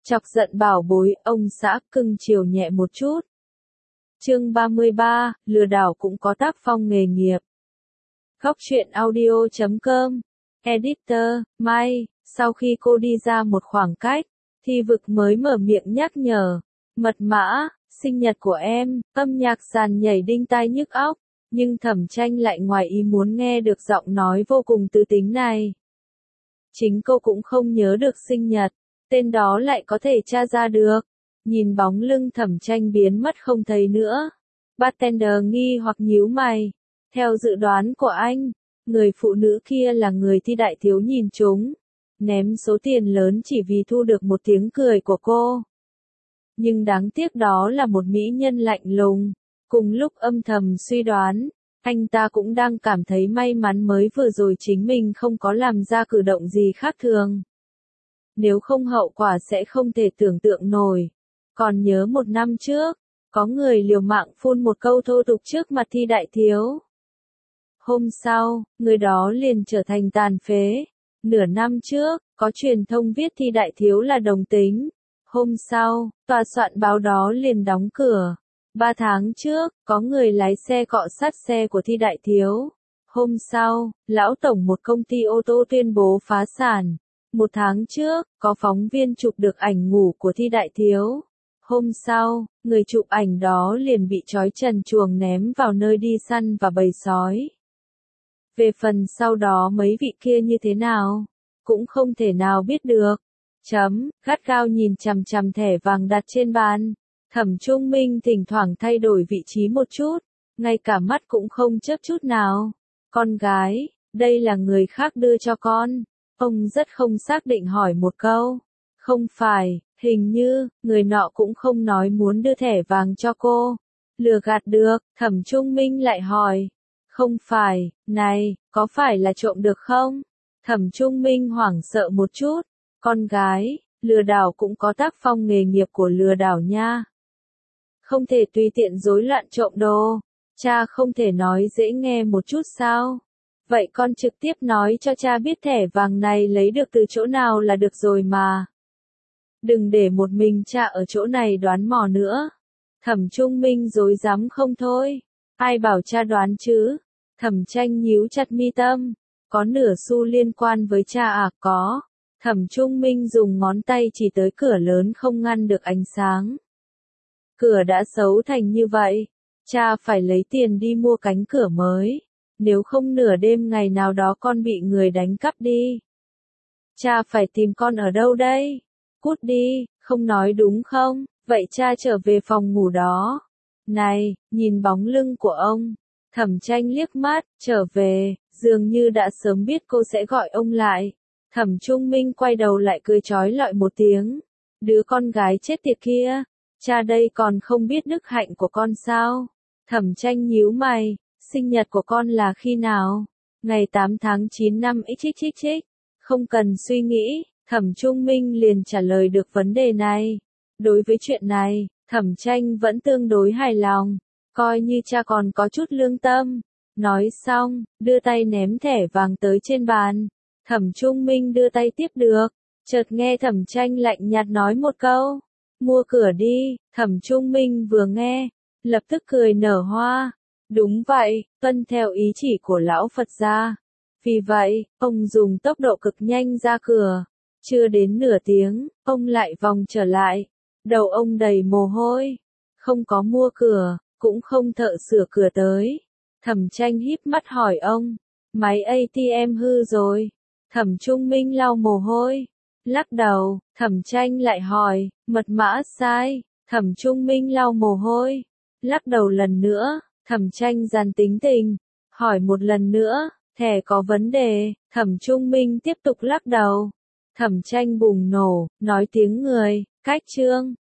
Chọc giận bảo bối, ông xã cưng chiều nhẹ một chút. Chương 33, lừa đảo cũng có tác phong nghề nghiệp. Góc truyện audio.com. Editor, Mai, sau khi cô đi ra một khoảng cách, Thi Vực mới mở miệng nhắc nhở. Mật mã, sinh nhật của em, âm nhạc sàn nhảy đinh tai nhức óc, nhưng Thẩm Tranh lại ngoài ý muốn nghe được giọng nói vô cùng tư tính này. Chính cô cũng không nhớ được sinh nhật, tên đó lại có thể tra ra được. Nhìn bóng lưng Thẩm Tranh biến mất không thấy nữa. Bartender nghi hoặc nhíu mày. Theo dự đoán của anh, người phụ nữ kia là người Thi đại thiếu nhìn trúng, ném số tiền lớn chỉ vì thu được một tiếng cười của cô. Nhưng đáng tiếc đó là một mỹ nhân lạnh lùng. Cùng lúc âm thầm suy đoán, anh ta cũng đang cảm thấy may mắn mới vừa rồi chính mình không có làm ra cử động gì khác thường. Nếu không hậu quả sẽ không thể tưởng tượng nổi. Còn nhớ một năm trước, có người liều mạng phun một câu thô tục trước mặt Thi đại thiếu. Hôm sau, người đó liền trở thành tàn phế. Nửa năm trước, có truyền thông viết Thi đại thiếu là đồng tính. Hôm sau, tòa soạn báo đó liền đóng cửa. 3 tháng trước, có người lái xe cọ sát xe của Thi đại thiếu. Hôm sau, lão tổng một công ty ô tô tuyên bố phá sản. 1 tháng trước, có phóng viên chụp được ảnh ngủ của Thi đại thiếu. Hôm sau, người chụp ảnh đó liền bị trói trần truồng ném vào nơi đi săn và bầy sói. Về phần sau đó mấy vị kia như thế nào, cũng không thể nào biết được. Gắt gao nhìn chằm chằm thẻ vàng đặt trên bàn. Thẩm Trung Minh thỉnh thoảng thay đổi vị trí một chút, ngay cả mắt cũng không chớp chút nào. Con gái, đây là người khác đưa cho con. Ông rất không xác định hỏi một câu. Không phải, hình như, người nọ cũng không nói muốn đưa thẻ vàng cho cô. Lừa gạt được, Thẩm Trung Minh lại hỏi. Không phải, này, có phải là trộm được không? Thẩm Trung Minh hoảng sợ một chút. Con gái, lừa đảo cũng có tác phong nghề nghiệp của lừa đảo nha. Không thể tùy tiện rối loạn trộm đồ. Cha không thể nói dễ nghe một chút sao? Vậy con trực tiếp nói cho cha biết thẻ vàng này lấy được từ chỗ nào là được rồi mà. Đừng để một mình cha ở chỗ này đoán mò nữa. Thẩm Trung Minh rối rắm không thôi. Ai bảo cha đoán chứ? Thẩm Tranh nhíu chặt mi tâm. Có nửa xu liên quan với cha à? Có. Thẩm Trung Minh dùng ngón tay chỉ tới cửa lớn không ngăn được ánh sáng. Cửa đã xấu thành như vậy, cha phải lấy tiền đi mua cánh cửa mới, nếu không nửa đêm ngày nào đó con bị người đánh cắp đi. Cha phải tìm con ở đâu đây? Cút đi, không nói đúng không? Vậy cha trở về phòng ngủ đó. Này, nhìn bóng lưng của ông. Thẩm Tranh liếc mắt, trở về, dường như đã sớm biết cô sẽ gọi ông lại. Thẩm Trung Minh quay đầu lại cười chói lọi một tiếng. Đứa con gái chết tiệt kia, cha đây còn không biết đức hạnh của con sao? Thẩm Tranh nhíu mày, sinh nhật của con là khi nào? Ngày 8 tháng 9 năm XXXX. Không cần suy nghĩ, Thẩm Trung Minh liền trả lời được vấn đề này. Đối với chuyện này, Thẩm Tranh vẫn tương đối hài lòng, coi như cha còn có chút lương tâm. Nói xong, đưa tay ném thẻ vàng tới trên bàn. Thẩm Trung Minh đưa tay tiếp được, chợt nghe Thẩm Tranh lạnh nhạt nói một câu. Mua cửa đi. Thẩm Trung Minh vừa nghe, lập tức cười nở hoa. Đúng vậy, tuân theo ý chỉ của lão Phật gia. Vì vậy, ông dùng tốc độ cực nhanh ra cửa. Chưa đến nửa tiếng, ông lại vòng trở lại. Đầu ông đầy mồ hôi. Không có mua cửa, cũng không thợ sửa cửa tới. Thẩm Tranh híp mắt hỏi ông, máy ATM hư rồi. Thẩm Trung Minh lau mồ hôi, lắc đầu. Thẩm Tranh lại hỏi, mật mã sai. Thẩm Trung Minh lau mồ hôi, lắc đầu lần nữa. Thẩm Tranh giàn tính tình, hỏi một lần nữa, thẻ có vấn đề. Thẩm Trung Minh tiếp tục lắc đầu. Thẩm Tranh bùng nổ, nói tiếng người, cách chương.